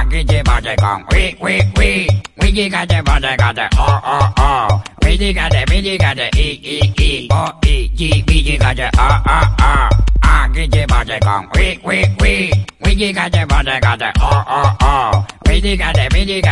Aquí te bate con we dígate, bate, oh. We dígate, oh, we dígate, oh. Aquí te bate con we dígate, bate, oh. We dígate,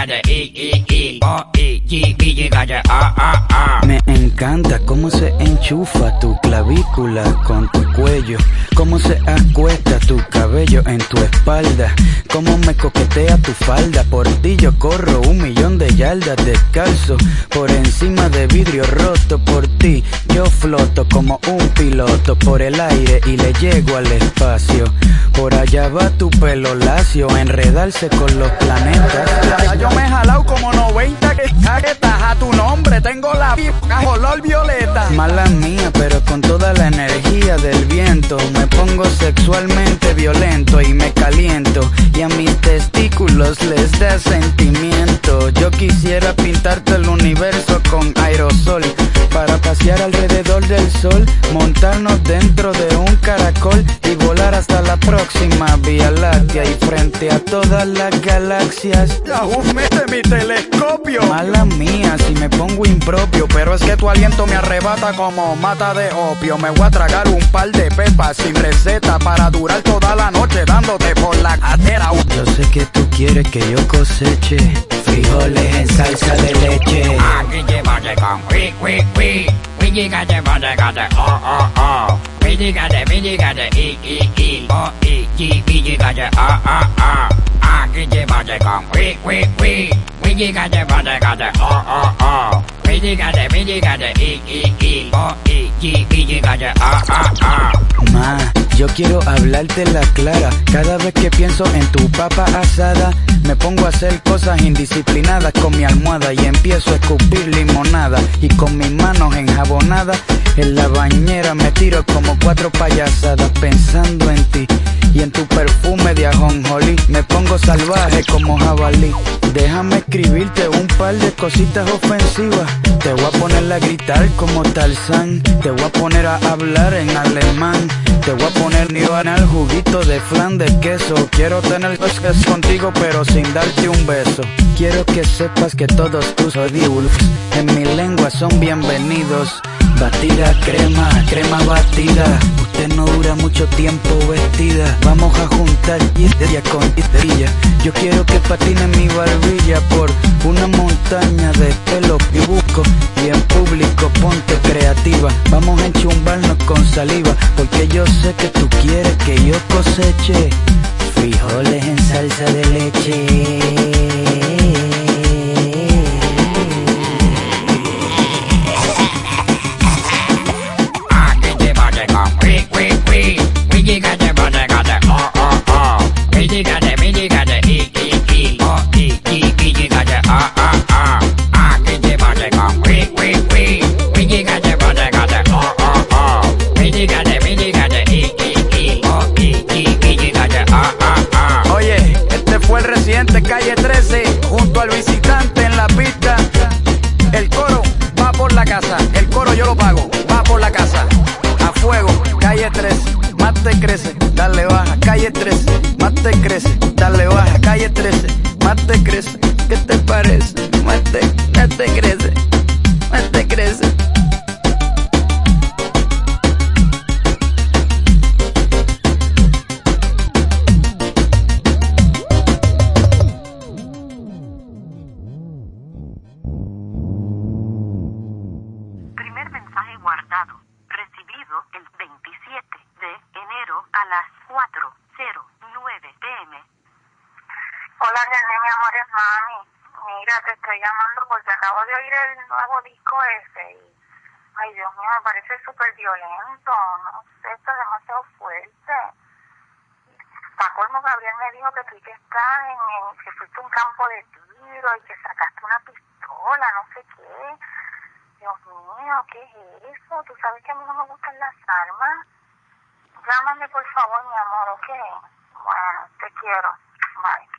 oh, we dígate, oh. Me encanta cómo se enchufa tu clavícula con tu cuello, cómo se acuesta tu cabello en tu espalda, cómo me coquetea tu falda. Por ti yo corro 1.000.000 de yardas descalzo, por encima de vidrio roto. Por ti yo floto como un piloto por el aire y le llego al espacio. Por allá va tu pelo lacio a enredarse con los planetas. Ya yo me he jalado como 90 caquetas. A tu nombre tengo la color violeta. Mala mía, pero con toda la energía del viento me pongo sexualmente violento y me caliento, y a mis testículos les da sentimiento. Yo quisiera pintarte el universo con aerosol para pasear alrededor del sol, montarnos dentro de un caracol y volar hasta la próxima Vía Láctea y frente a todas las galaxias. Mete mi telescopio. Mala mía si me pongo impropio, pero es que tu aliento me arrebata como mata de opio. Me voy a tragar un par de pepas sin receta para durar toda la noche dándote por la cadera. Yo sé que tú quieres que yo coseche frijoles en salsa de leche. Aquí te bate con we dígate, bate, oh. We dígate, oh, we dígate, oh. Aquí te bate con we dígate, bate, oh. We dígate, oh, we dígate, oh. Ma, yo quiero hablarte la clara. Cada vez que pienso en tu papa asada, me pongo a hacer cosas indisciplinadas con mi almohada y empiezo a escupir limonada. Y con mis manos enjabonadas en la bañera me tiro como 4 payasadas pensando en ti y en tu perfume de ajonjolí. Me pongo salvaje como jabalí. Déjame escribirte un par de cositas ofensivas. Te voy a poner a gritar como Tarzán. Te voy a poner a hablar en alemán. Te voy a poner al juguito de flan de queso. Quiero tener cosas contigo pero sin darte un beso. Quiero que sepas que todos tus odios en mi lengua son bienvenidos. Batida crema batida. Usted no dura mucho tiempo vestida. Vamos a juntar ella con ella. Yo quiero que patine mi barbilla por una montaña de pelo pibuco. Y en público ponte creativa. Vamos a enchumbarnos con saliva, porque yo sé que tú quieres que yo coseche frijoles en salsa de leche. We dígate, bate, oh. We dígate, oh, we dígate, oh. Aquí te bate con we dígate, bate, oh. We dígate, oh, we dígate, oh. Oye, este fue el Residente Calle 13 junto al Visitante en la pista. El coro va por la casa, el coro yo lo pago, va por la casa. A fuego, Calle 13, más te crece, dale baja. Calle 13, más te crece, dale baja. Calle 13, más te crece. ¿Qué te parece? Más te crece, más te crece. Primer mensaje guardado, recibido el 27 de enero a las 4:09 p.m. Hola, René, mi amor, es mami. Mira, te estoy llamando porque acabo de oír el nuevo disco ese y, ay, Dios mío, me parece súper violento. No sé, esto es demasiado fuerte. Para colmo, Gabriel me dijo que tú que estás que fuiste a un campo de tiro y que sacaste una pistola, no sé qué. Dios mío, ¿qué es eso? Tú sabes que a mí no me gustan las armas. Llámame, por favor, mi amor, ¿ok? Bueno, te quiero. Bye.